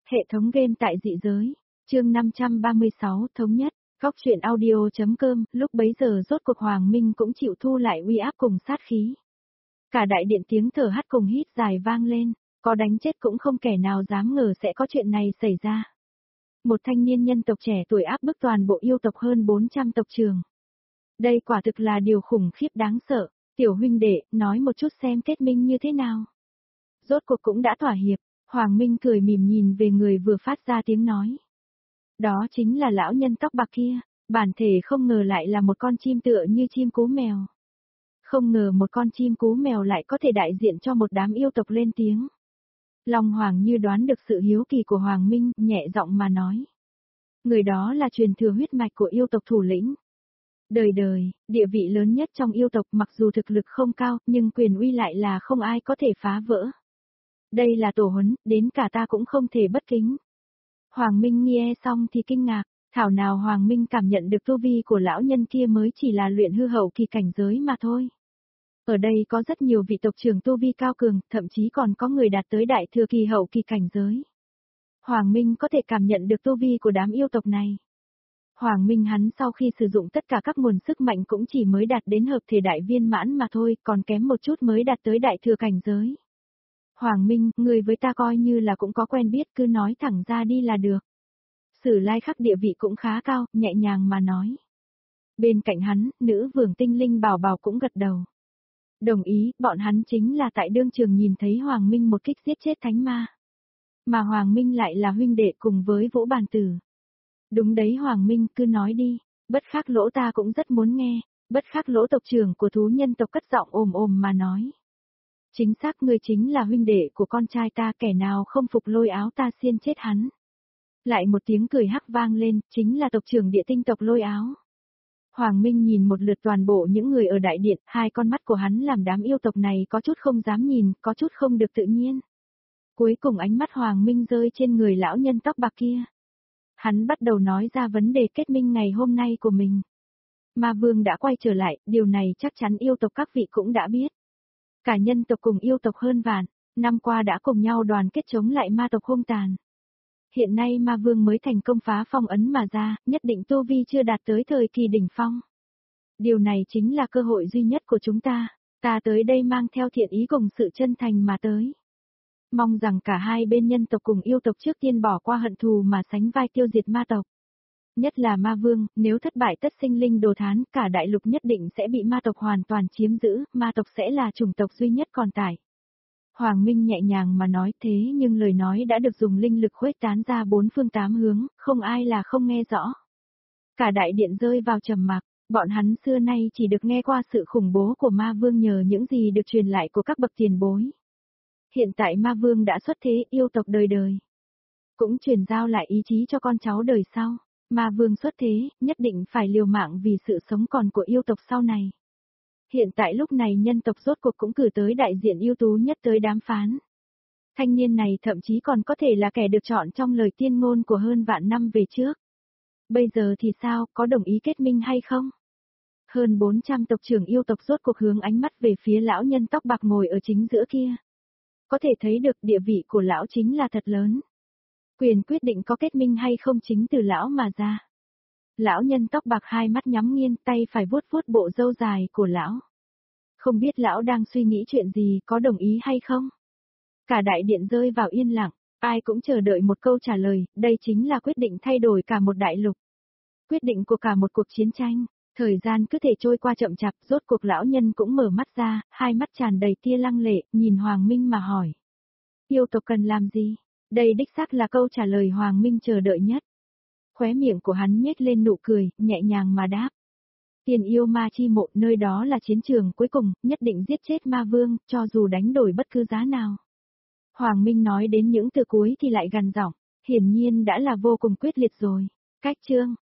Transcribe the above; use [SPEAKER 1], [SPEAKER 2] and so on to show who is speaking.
[SPEAKER 1] Hệ thống game tại dị giới. Chương 536 thống nhất. Góc truyện audio.com. Lúc bấy giờ rốt cuộc Hoàng Minh cũng chịu thu lại uy áp cùng sát khí. Cả đại điện tiếng thở hắt cùng hít dài vang lên, có đánh chết cũng không kẻ nào dám ngờ sẽ có chuyện này xảy ra. Một thanh niên nhân tộc trẻ tuổi áp bức toàn bộ yêu tộc hơn 400 tộc trưởng. Đây quả thực là điều khủng khiếp đáng sợ. Tiểu huynh đệ, nói một chút xem kết minh như thế nào. Rốt cuộc cũng đã thỏa hiệp. Hoàng Minh cười mỉm nhìn về người vừa phát ra tiếng nói. Đó chính là lão nhân tóc bạc kia, bản thể không ngờ lại là một con chim tựa như chim cú mèo. Không ngờ một con chim cú mèo lại có thể đại diện cho một đám yêu tộc lên tiếng. Long Hoàng như đoán được sự hiếu kỳ của Hoàng Minh, nhẹ giọng mà nói. Người đó là truyền thừa huyết mạch của yêu tộc thủ lĩnh. Đời đời, địa vị lớn nhất trong yêu tộc mặc dù thực lực không cao, nhưng quyền uy lại là không ai có thể phá vỡ. Đây là tổ huấn, đến cả ta cũng không thể bất kính. Hoàng Minh nghe xong thì kinh ngạc, thảo nào Hoàng Minh cảm nhận được tu vi của lão nhân kia mới chỉ là luyện hư hậu kỳ cảnh giới mà thôi. Ở đây có rất nhiều vị tộc trưởng tu vi cao cường, thậm chí còn có người đạt tới đại thừa kỳ hậu kỳ cảnh giới. Hoàng Minh có thể cảm nhận được tu vi của đám yêu tộc này. Hoàng Minh hắn sau khi sử dụng tất cả các nguồn sức mạnh cũng chỉ mới đạt đến hợp thể đại viên mãn mà thôi, còn kém một chút mới đạt tới đại thừa cảnh giới. Hoàng Minh, người với ta coi như là cũng có quen biết, cứ nói thẳng ra đi là được. Sử Lai Khắc địa vị cũng khá cao, nhẹ nhàng mà nói. Bên cạnh hắn, nữ vương tinh linh Bảo Bảo cũng gật đầu. Đồng ý, bọn hắn chính là tại đương trường nhìn thấy Hoàng Minh một kích giết chết thánh ma. Mà Hoàng Minh lại là huynh đệ cùng với Vũ Bàn Tử. Đúng đấy Hoàng Minh, cứ nói đi, Bất Khắc Lỗ ta cũng rất muốn nghe. Bất Khắc Lỗ tộc trưởng của thú nhân tộc cất giọng ồm ồm mà nói. Chính xác ngươi chính là huynh đệ của con trai ta, kẻ nào không phục lôi áo ta xiên chết hắn. Lại một tiếng cười hắc vang lên, chính là tộc trưởng địa tinh tộc Lôi Áo. Hoàng Minh nhìn một lượt toàn bộ những người ở đại điện, hai con mắt của hắn làm đám yêu tộc này có chút không dám nhìn, có chút không được tự nhiên. Cuối cùng ánh mắt Hoàng Minh rơi trên người lão nhân tóc bạc kia. Hắn bắt đầu nói ra vấn đề kết minh ngày hôm nay của mình. Ma Vương đã quay trở lại, điều này chắc chắn yêu tộc các vị cũng đã biết. Cả nhân tộc cùng yêu tộc hơn vạn, năm qua đã cùng nhau đoàn kết chống lại ma tộc hung tàn. Hiện nay Ma Vương mới thành công phá phong ấn mà ra, nhất định tu vi chưa đạt tới thời kỳ đỉnh phong. Điều này chính là cơ hội duy nhất của chúng ta, ta tới đây mang theo thiện ý cùng sự chân thành mà tới. Mong rằng cả hai bên nhân tộc cùng yêu tộc trước tiên bỏ qua hận thù mà sánh vai tiêu diệt ma tộc. Nhất là Ma Vương, nếu thất bại tất sinh linh đồ thán, cả đại lục nhất định sẽ bị ma tộc hoàn toàn chiếm giữ, ma tộc sẽ là chủng tộc duy nhất còn tại. Hoàng Minh nhẹ nhàng mà nói thế nhưng lời nói đã được dùng linh lực khuếch tán ra bốn phương tám hướng, không ai là không nghe rõ. Cả đại điện rơi vào trầm mặc, bọn hắn xưa nay chỉ được nghe qua sự khủng bố của Ma Vương nhờ những gì được truyền lại của các bậc tiền bối. Hiện tại Ma Vương đã xuất thế, yêu tộc đời đời. Cũng truyền giao lại ý chí cho con cháu đời sau. Ma Vương xuất thế, nhất định phải liều mạng vì sự sống còn của yêu tộc sau này. Hiện tại lúc này nhân tộc rốt cuộc cũng cử tới đại diện ưu tú nhất tới đàm phán. Thanh niên này thậm chí còn có thể là kẻ được chọn trong lời tiên ngôn của hơn vạn năm về trước. Bây giờ thì sao, có đồng ý kết minh hay không? Hơn 400 tộc trưởng yêu tộc rốt cuộc hướng ánh mắt về phía lão nhân tóc bạc ngồi ở chính giữa kia. Có thể thấy được địa vị của lão chính là thật lớn. Quyền quyết định có kết minh hay không chính từ lão mà ra. Lão nhân tóc bạc hai mắt nhắm nghiêng, tay phải vuốt vuốt bộ râu dài của lão. Không biết lão đang suy nghĩ chuyện gì, có đồng ý hay không? Cả đại điện rơi vào yên lặng, ai cũng chờ đợi một câu trả lời, đây chính là quyết định thay đổi cả một đại lục. Quyết định của cả một cuộc chiến tranh, thời gian cứ thể trôi qua chậm chạp, rốt cuộc lão nhân cũng mở mắt ra, hai mắt tràn đầy tia lăng lệ, nhìn Hoàng Minh mà hỏi. Yêu tộc cần làm gì? Đây đích xác là câu trả lời Hoàng Minh chờ đợi nhất. Khóe miệng của hắn nhếch lên nụ cười, nhẹ nhàng mà đáp. Tiền yêu ma chi mộ, nơi đó là chiến trường cuối cùng, nhất định giết chết Ma Vương, cho dù đánh đổi bất cứ giá nào. Hoàng Minh nói đến những từ cuối thì lại gằn giọng, hiển nhiên đã là vô cùng quyết liệt rồi. Cách chương